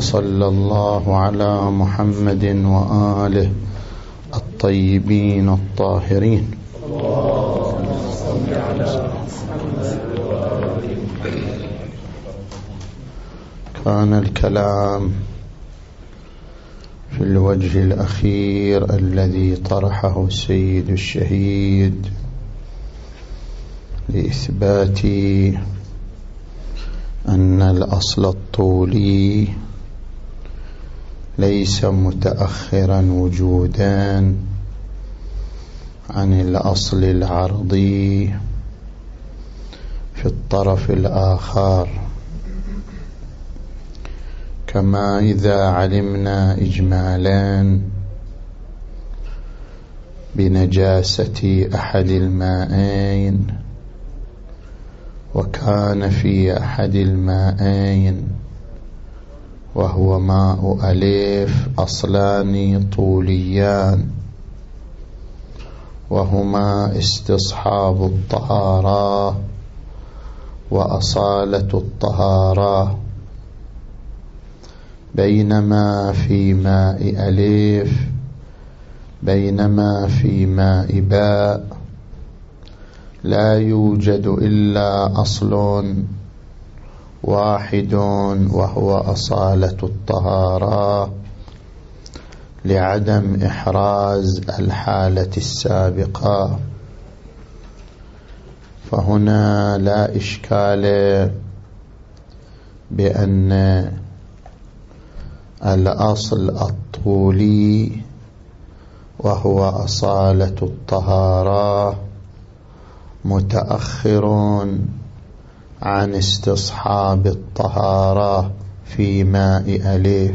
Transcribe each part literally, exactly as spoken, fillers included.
وصلى الله على محمد وآله الطيبين الطاهرين. كان الكلام في الوجه الأخير الذي طرحه السيد الشهيد لإثبات أن الأصل الطولي ليس متأخرا وجودا عن الأصل العرضي في الطرف الآخر، كما إذا علمنا إجمالا بنجاسة أحد الماءين وكان في أحد الماءين وهو ماء ألف أصلان طوليان وهما استصحاب الطهارة وأصالة الطهارة، بينما في ماء ألف بينما في ماء باء لا يوجد إلا أصل واحد وهو أصالة الطهارة لعدم إحراز الحالة السابقة. فهنا لا إشكال بأن الأصل الطولي وهو أصالة الطهارة متأخر عن استصحاب الطهارة في ماء ألف،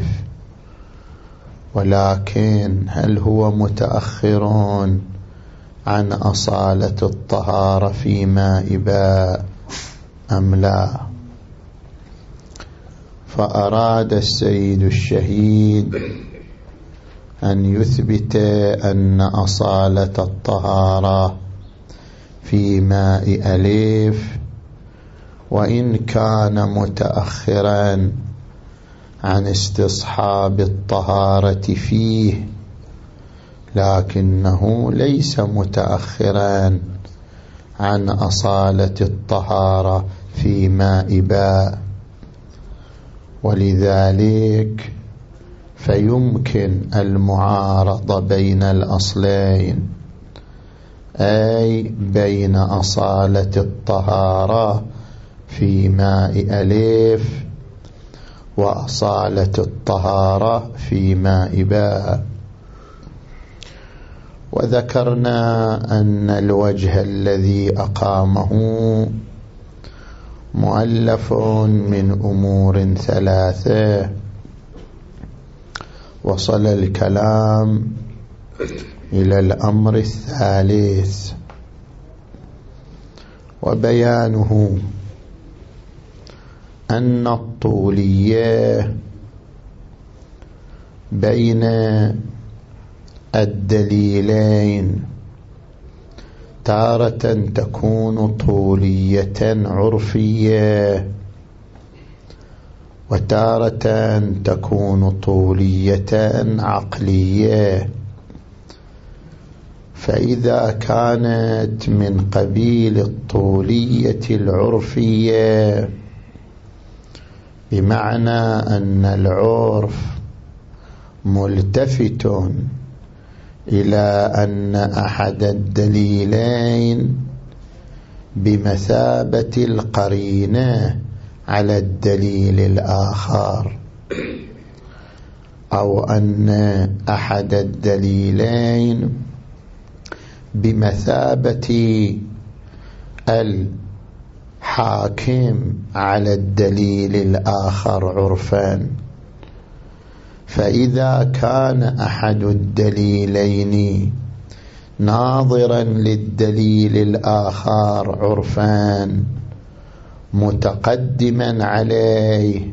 ولكن هل هو متأخر عن أصالة الطهارة في ماء باء أم لا؟ فأراد السيد الشهيد أن يثبت أن أصالة الطهارة في ماء ألف وإن كان متأخرا عن استصحاب الطهارة فيه لكنه ليس متأخرا عن أصالة الطهارة في ماء باء، ولذلك فيمكن المعارضة بين الأصلين، أي بين أصالة الطهارة في ماء ألف وأصالة الطهارة في ماء باء. وذكرنا أن الوجه الذي أقامه مؤلف من أمور ثلاثة، وصل الكلام إلى الأمر الثالث وبيانه أن الطولية بين الدليلين تارة تكون طولية عرفية وتارة تكون طولية عقلية. فإذا كانت من قبيل الطولية العرفية بمعنى أن العرف ملتفت إلى أن أحد الدليلين بمثابة القرينة على الدليل الآخر، أو أن أحد الدليلين بمثابة الحاكم على الدليل الآخر عرفا. فإذا كان أحد الدليلين ناظرا للدليل الآخر عرفا متقدما عليه،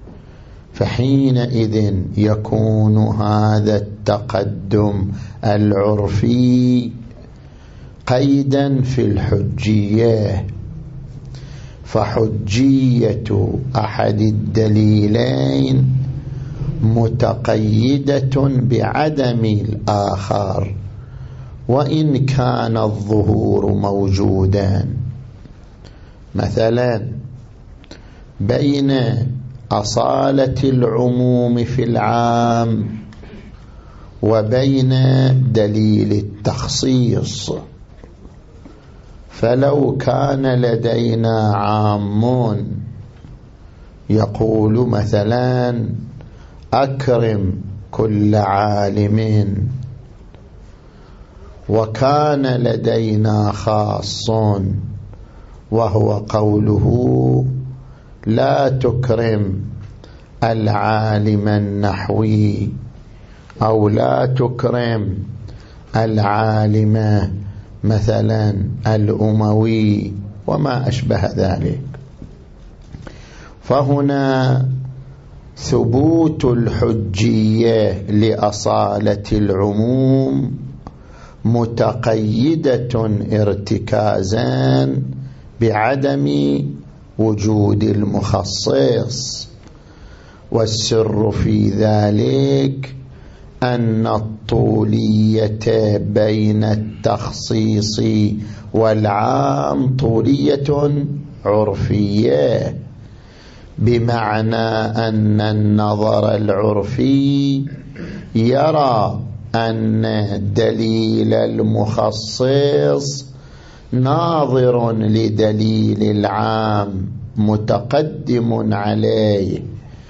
فحينئذ يكون هذا التقدم العرفي قيدا في الحجية، فحجية أحد الدليلين متقيدة بعدم الآخر وإن كان الظهور موجودا. مثلا بين أصالة العموم في العام وبين دليل التخصيص، فلو كان لدينا عام يقول مثلا أكرم كل عالم، وكان لدينا خاص وهو قوله لا تكرم العالم النحوي أو لا تكرم العالم مثلا الأموي وما أشبه ذلك. فهنا ثبوت الحجية لأصالة العموم متقيدة ارتكازا بعدم وجود المخصص، والسر في ذلك أن الطولية بين التخصيص والعام طولية عرفية، بمعنى أن النظر العرفي يرى أن دليل المخصص ناظر لدليل العام متقدم عليه،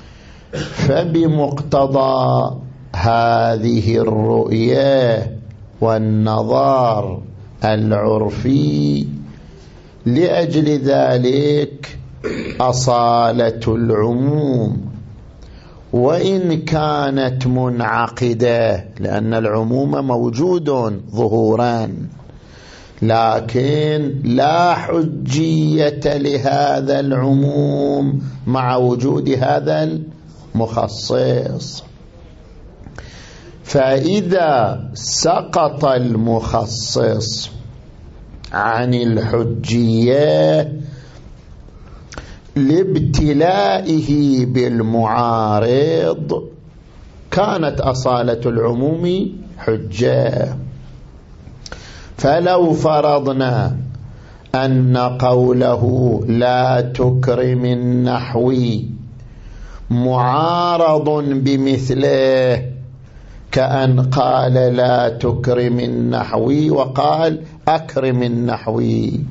فبمقتضى هذه الرؤية والنظر العرفي لأجل ذلك أصالة العموم وإن كانت منعقدة، لأن العموم موجود ظهورا، لكن لا حجية لهذا العموم مع وجود هذا المخصص. فإذا سقط المخصص عن الحجية لابتلائه بالمعارض كانت أصالة العموم حجة. فلو فرضنا أن قوله لا تكرم النحوي معارض بمثله، كأن قال لا تكرم النحوي وقال أكرم النحوي،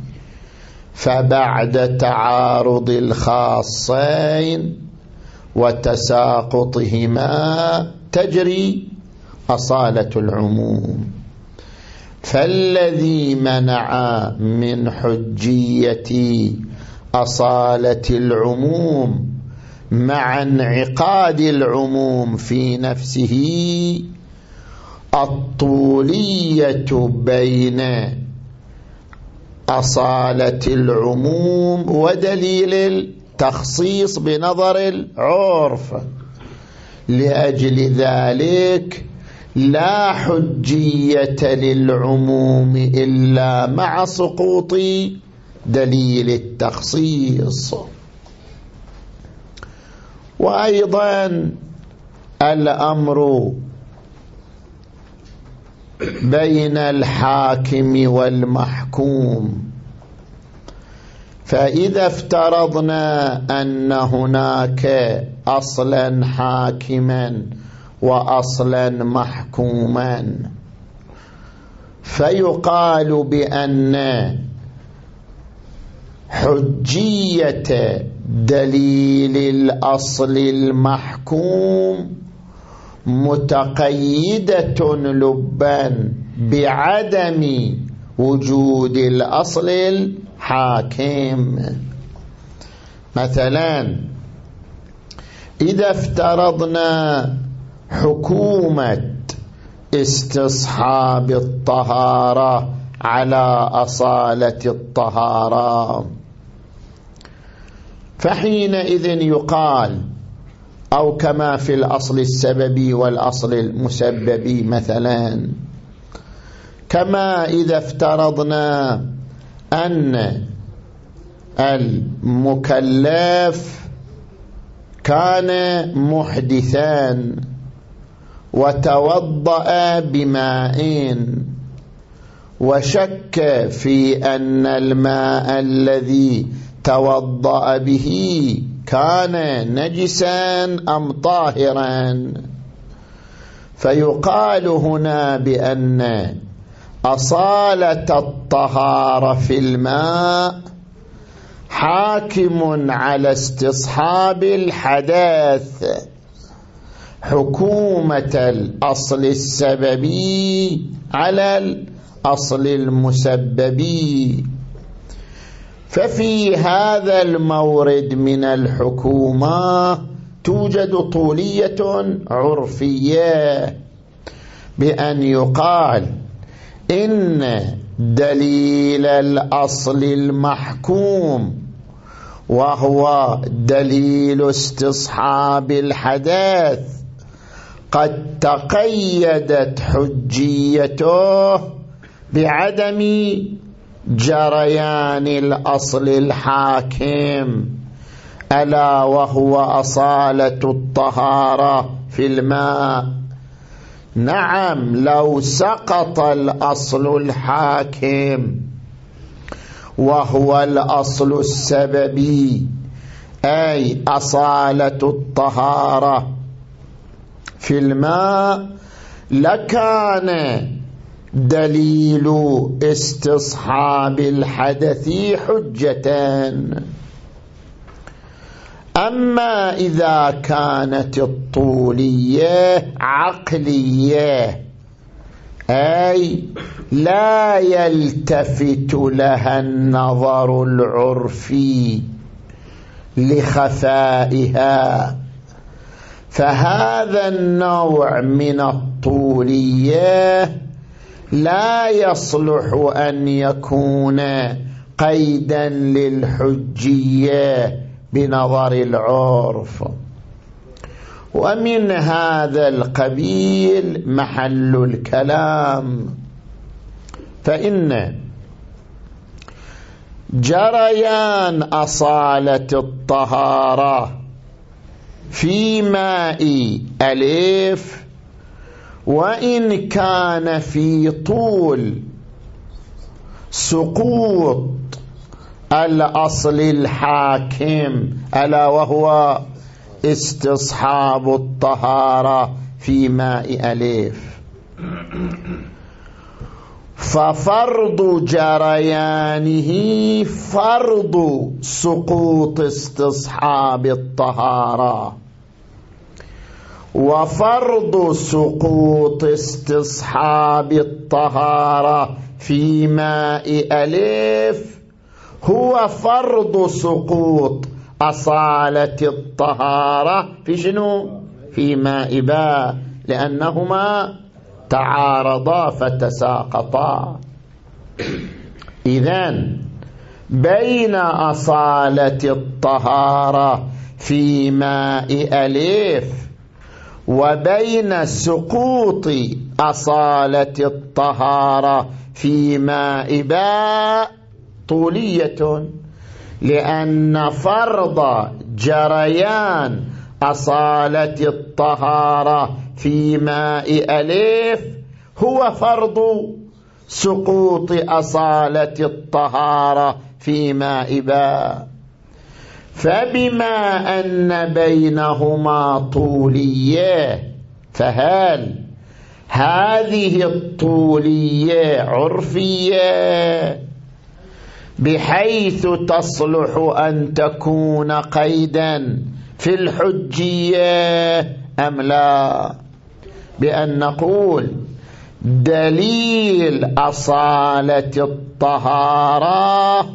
فبعد تعارض الخاصين وتساقطهما تجري أصالة العموم. فالذي منع من حجية أصالة العموم مع انعقاد العموم في نفسه الطولية بين أصالة العموم ودليل التخصيص بنظر العرف. لأجل ذلك لا حجية للعموم إلا مع سقوط دليل التخصيص. وأيضا الأمر بين الحاكم والمحكوم، فإذا افترضنا أن هناك أصلا حاكما وأصلا محكوما، فيقال بأن حجية دليل الأصل المحكوم متقيدة لبا بعدم وجود الأصل الحاكم. مثلا إذا افترضنا حكومة استصحاب الطهارة على أصالة الطهارة، فحينئذ يقال أو كما في الأصل السببي والأصل المسببي مثلا، كما إذا افترضنا أن المكلف كان محدثا وتوضأ بماء وشك في أن الماء الذي توضأ به كان نجسا أم طاهرا، فيقال هنا بأن أصالة الطهارة في الماء حاكم على استصحاب الحدث حكومة الأصل السببي على الأصل المسببي. ففي هذا المورد من الحكومة توجد طولية عرفية بأن يقال إن دليل الأصل المحكوم وهو دليل استصحاب الحدث قد تقيدت حجيته بعدم جريان الأصل الحاكم ألا وهو أصالة الطهارة في الماء. نعم، لو سقط الأصل الحاكم وهو الأصل السببي أي أصالة الطهارة في الماء لكان دليل استصحاب الحدث حجة. أما إذا كانت الطولية عقلية أي لا يلتفت لها النظر العرفي لخفائها، فهذا النوع من الطولية لا يصلح أن يكون قيدا للحجية بنظر العرف. ومن هذا القبيل محل الكلام، فإن جريان أصالة الطهارة في ماء ألف وإن كان في طول سقوط الأصل الحاكم ألا وهو استصحاب الطهارة في ماء ألف، ففرض جريانه فرض سقوط استصحاب الطهارة، وفرض سقوط استصحاب الطهارة في ماء ألف هو فرض سقوط أصالة الطهارة في شنو؟ في ماء باء، لأنهما تعارضا فتساقطا. إذن بين أصالة الطهارة في ماء ألف وبين سقوط أصالة الطهارة في ماء باء طولية، لأن فرض جريان أصالة الطهارة في ماء ألف هو فرض سقوط أصالة الطهارة في ماء باء. فبما أن بينهما طولية، فهل هذه الطولية عرفية بحيث تصلح أن تكون قيدا في الحجية أم لا؟ بأن نقول دليل أصالة الطهارة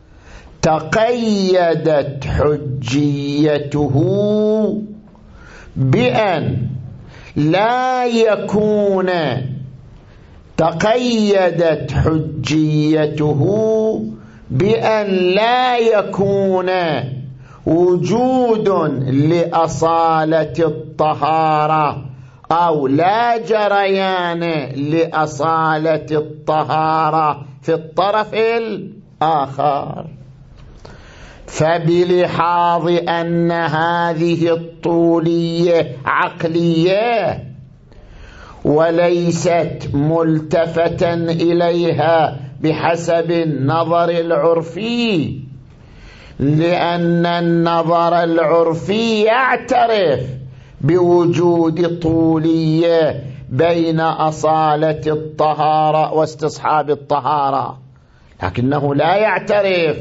تقيدت حجيته بأن لا يكون تقيدت حجيته بأن لا يكون وجود لأصالة الطهارة أو لا جريان لأصالة الطهارة في الطرف الآخر. فبلحاظ أن هذه الطولية عقلية وليست ملتفتا إليها بحسب النظر العرفي، لأن النظر العرفي يعترف بوجود طولية بين أصالة الطهارة واستصحاب الطهارة، لكنه لا يعترف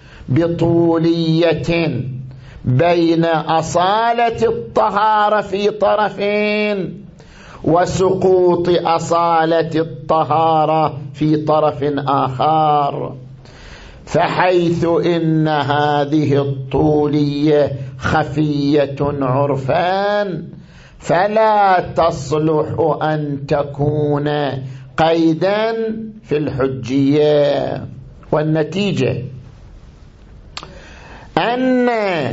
بطولية بين أصالة الطهارة في طرفين وسقوط أصالة الطهارة في طرف آخر. فحيث إن هذه الطولية خفية عرفان فلا تصلح أن تكون قيدا في الحجية. والنتيجة أن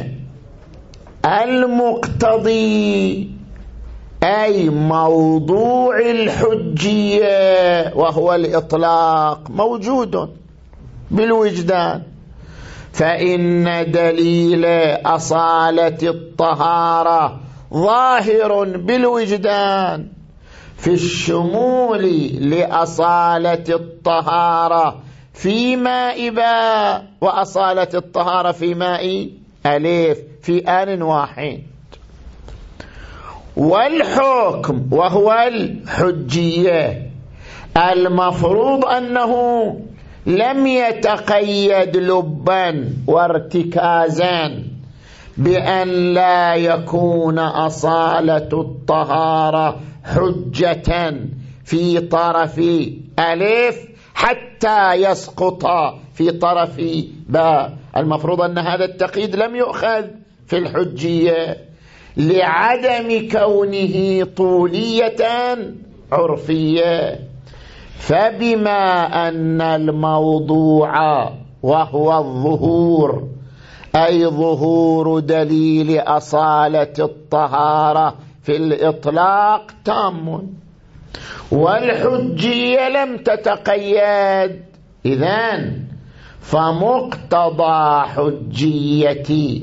المقتضي أي موضوع الحجية وهو الإطلاق موجود بالوجدان، فإن دليل أصالة الطهارة ظاهر بالوجدان في الشمول لأصالة الطهارة في ماء باء وأصالة الطهارة في ماء ألف في آن واحد. والحكم وهو الحجية المفروض أنه لم يتقيد لبا وارتكازا بأن لا يكون أصالة الطهارة حجة في طرف ألف حتى يسقط في طرف باء. المفروض أن هذا التقييد لم يؤخذ في الحجية لعدم كونه طولية عرفية. فبما أن الموضوع وهو الظهور أي ظهور دليل أصالة الطهارة في الإطلاق تام، والحجية لم تتقيد، إذن فمقتضى حجية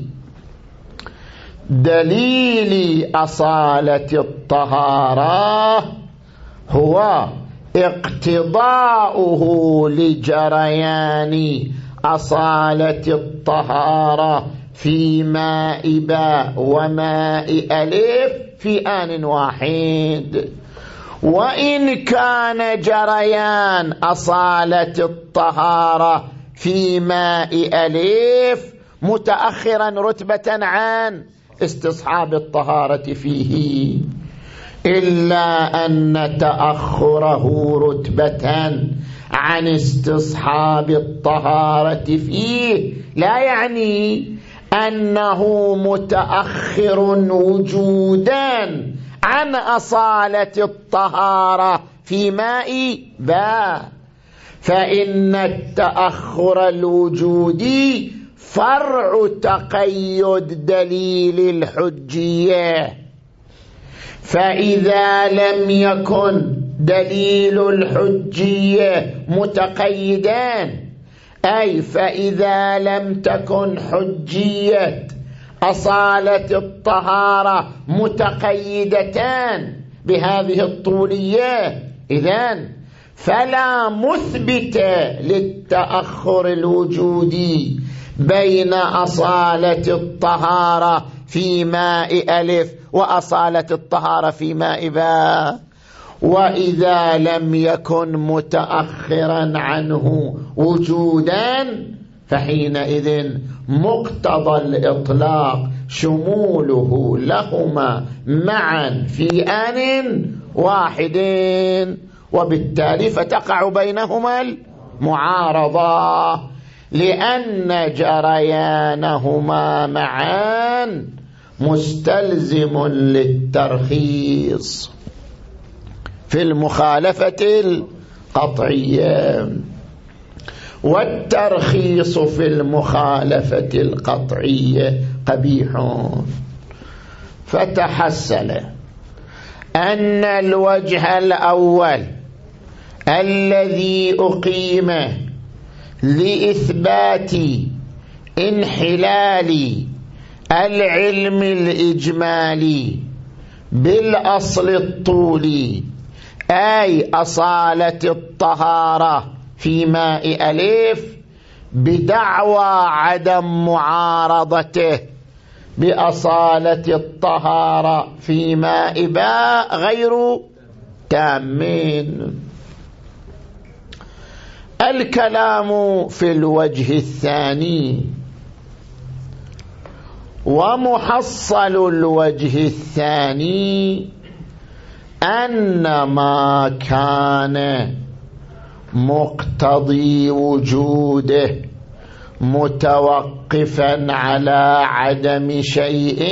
دليل أصالة الطهارة هو اقتضاؤه لجريان أصالة الطهارة في ماء باء وماء ألف في آن واحد. وإن كان جريان أصالة الطهارة في ماء ألف متأخرا رتبة عن استصحاب الطهارة فيه، إلا أن تأخره رتبة عن استصحاب الطهارة فيه لا يعني أنه متأخر وجودا عن أصالة الطهارة في ماء باء، فإن التأخر الوجودي فرع تقيد دليل الحجية. فإذا لم يكن دليل الحجية متقيدان، أي فإذا لم تكن حجية أصالة الطهارة متقيدتان بهذه الطولية، إذن فلا مثبت للتأخر الوجودي بين أصالة الطهارة في ماء ألف وأصالة الطهارة في ماء باء. وإذا لم يكن متأخرا عنه وجودا فحينئذ مقتضى الإطلاق شموله لهما معا في آن واحد، وبالتالي فتقع بينهما المعارضة، لأن جريانهما معا مستلزم للترخيص في المخالفة القطعية، والترخيص في المخالفة القطعية قبيح. فتحصل أن الوجه الأول الذي أقيم لإثبات انحلال العلم الإجمالي بالأصل الطولي، أي أصالة الطهارة في ماء ألف، بدعوى عدم معارضته بأصالة الطهارة في ماء باء غير تامين. الكلام في الوجه الثاني. ومحصل الوجه الثاني أن ما كان مقتضي وجوده متوقفا على عدم شيء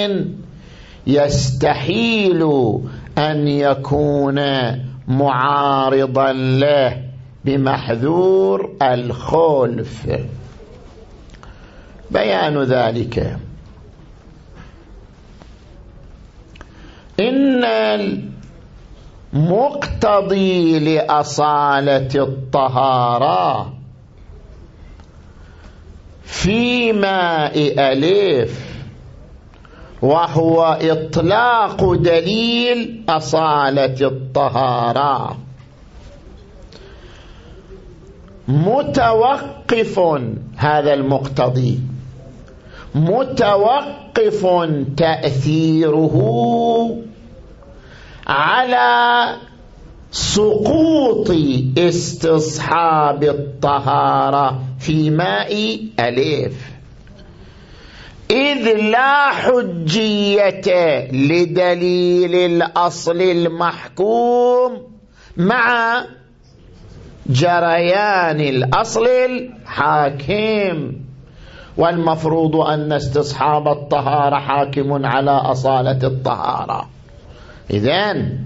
يستحيل أن يكون معارضا له بمحذور الخلف. بيان ذلك إن المقتضي لأصالة الطهارة في ماء ألف وهو إطلاق دليل أصالة الطهارة متوقف، هذا المقتضي متوقف تأثيره على سقوط استصحاب الطهارة في ماء ألف، إذ لا حجية لدليل الأصل المحكوم مع جريان الأصل الحاكم، والمفروض أن استصحاب الطهارة حاكم على أصالة الطهارة. إذن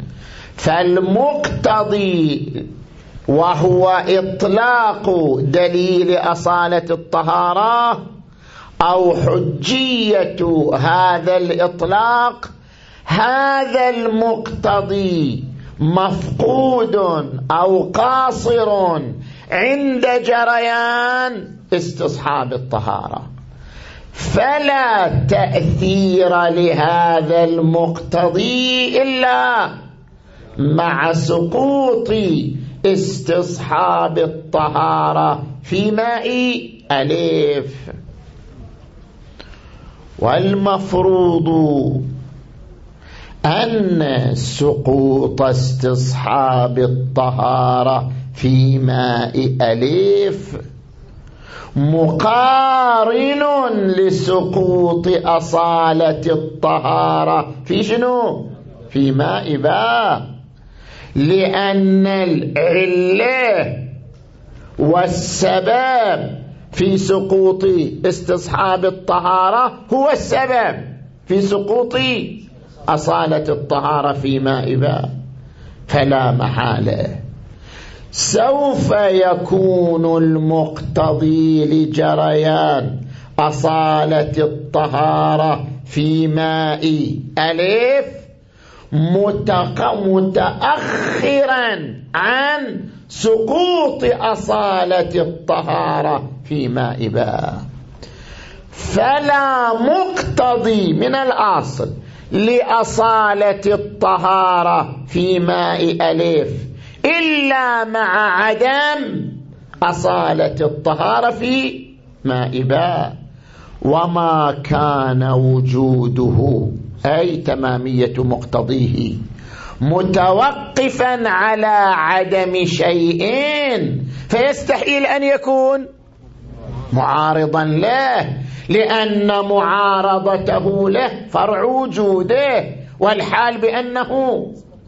فالمقتضي وهو إطلاق دليل أصالة الطهارة أو حجية هذا الإطلاق، هذا المقتضي مفقود أو قاصر عند جريان استصحاب الطهارة، فلا تأثير لهذا المقتضي إلا مع سقوط استصحاب الطهارة في ماء ألف. والمفروض أن سقوط استصحاب الطهارة في ماء ألف مقارن لسقوط أصالة الطهارة في شنو؟ في ماء باء، لأن العلة والسبب في سقوط استصحاب الطهارة هو السبب في سقوط أصالة الطهارة في ماء باء، فلا محالة سوف يكون المقتضي لجريان أصالة الطهارة في ماء ألف متأخرا عن سقوط أصالة الطهارة في ماء باء، فلا مقتضي من الأصل لأصالة الطهارة في ماء ألف إلا مع عدم أصالة الطهارة في ماء باء. وما كان وجوده أي تمامية مقتضيه متوقفا على عدم شيء فيستحيل أن يكون معارضا له، لأن معارضته له فرع وجوده، والحال بأنه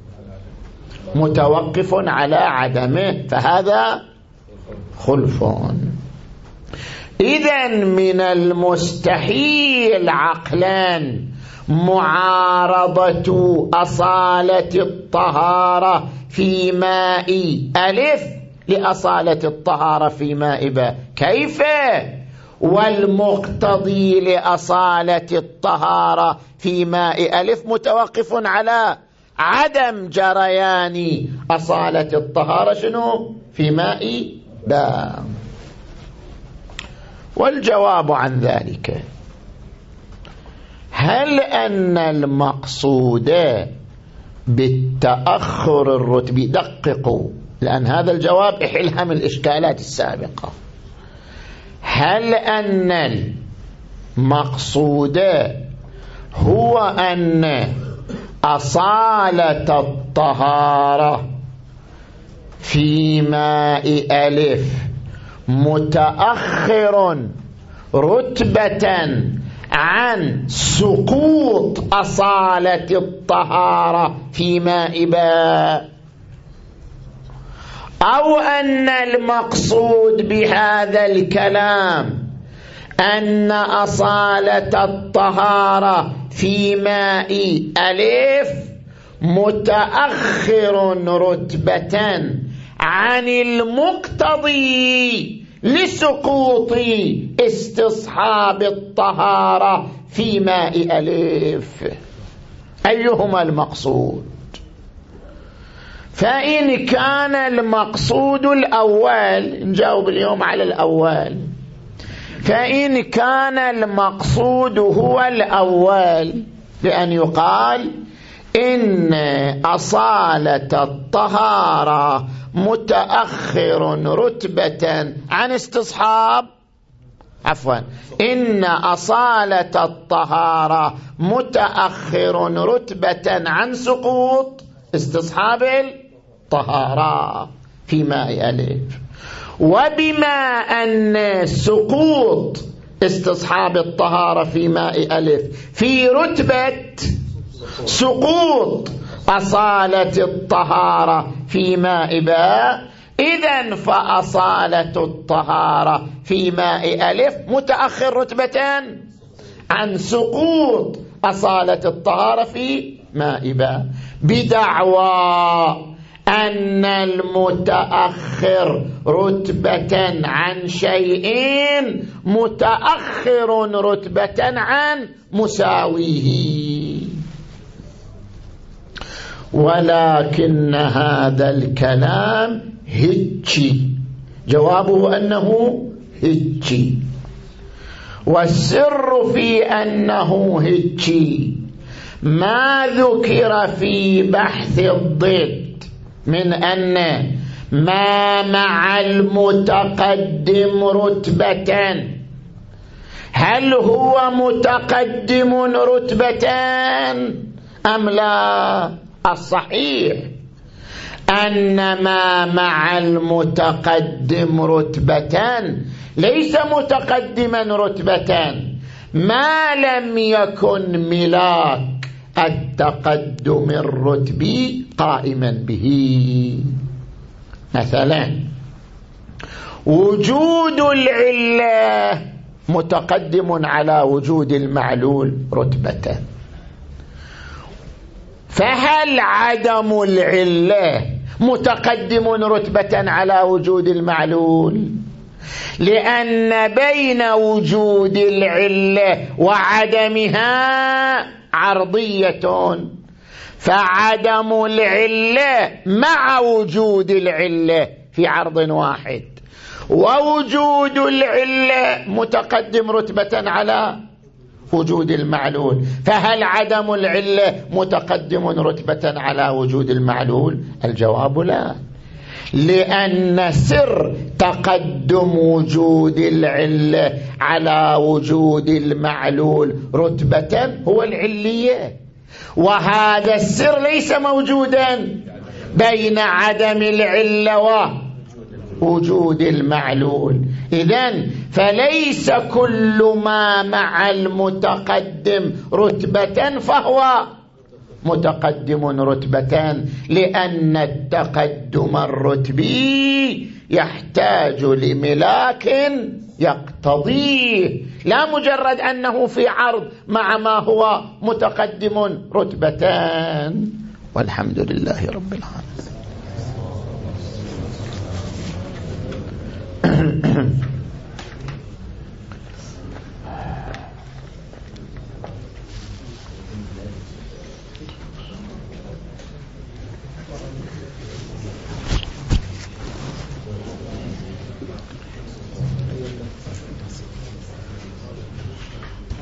متوقف على عدمه، فهذا خلف. إذن من المستحيل عقلا معارضة أصالة الطهارة في ماء ألف لأصالة الطهارة في ماء باء. كيف؟ والمقتضي لأصالة الطهارة في ماء ألف متوقف على عدم جريان أصالة الطهارة شنو؟ في ماء باء. والجواب عن ذلك: هل أن المقصود بالتأخر الرتبي، دققوا لأن هذا الجواب يحلها من الإشكالات السابقة، هل أن المقصود هو أن أصالة الطهارة في ماء ألف متأخر رتبة عن سقوط أصالة الطهارة في ماء باء، أو أن المقصود بهذا الكلام أن أصالة الطهارة في ماء ألف متأخر رتبة عن المقتضي لسقوط استصحاب الطهارة في ماء ألف؟ أيهما المقصود؟ فإن كان المقصود الأول، نجاوب اليوم على الأول، فإن كان المقصود هو الأول بأن يقال إن أصالة الطهارة متأخر رتبة عن استصحاب، عفوا إن أصالة الطهارة متأخر رتبة عن سقوط استصحاب الطهارة في ماء ألف، وبما أن سقوط استصحاب الطهارة في ماء ألف في رتبة سقوط أصالة الطهارة في ماء باء، إذن فأصالة الطهارة في ماء ألف متأخر رتبة عن سقوط أصالة الطهارة في ماء باء، بدعوى أن المتأخر رتبة عن شيء متأخر رتبة عن مساويه. ولكن هذا الكلام هجي، جوابه أنه هجي، والسر في أنه هجي ما ذكر في بحث الضد من أن ما مع المتقدم رتبة، هل هو متقدم رتبة أم لا؟ الصحيح أن ما مع المتقدم رتبة ليس متقدما رتبة ما لم يكن ملاك التقدم الرتبي قائما به. مثلا وجود العلة متقدم على وجود المعلول رتبة، فهل عدم العلة متقدم رتبة على وجود المعلول؟ لأن بين وجود العلة وعدمها عرضية، فعدم العلة مع وجود العلة في عرض واحد، ووجود العلة متقدم رتبة على وجود المعلول، فهل عدم العلة متقدم رتبة على وجود المعلول؟ الجواب لا، لأن سر تقدم وجود العلة على وجود المعلول رتبة هو العلية، وهذا السر ليس موجودا بين عدم العلة ووجود المعلول. إذن فليس كل ما مع المتقدم رتبة فهو متقدم رتبة، لأن التقدم الرتبي يحتاج لملاك يقتضيه، لا مجرد أنه في عرض مع ما هو متقدم رتبتان. والحمد لله رب العالمين.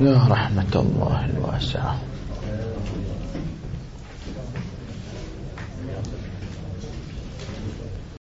يا رحمة الله الواسعة.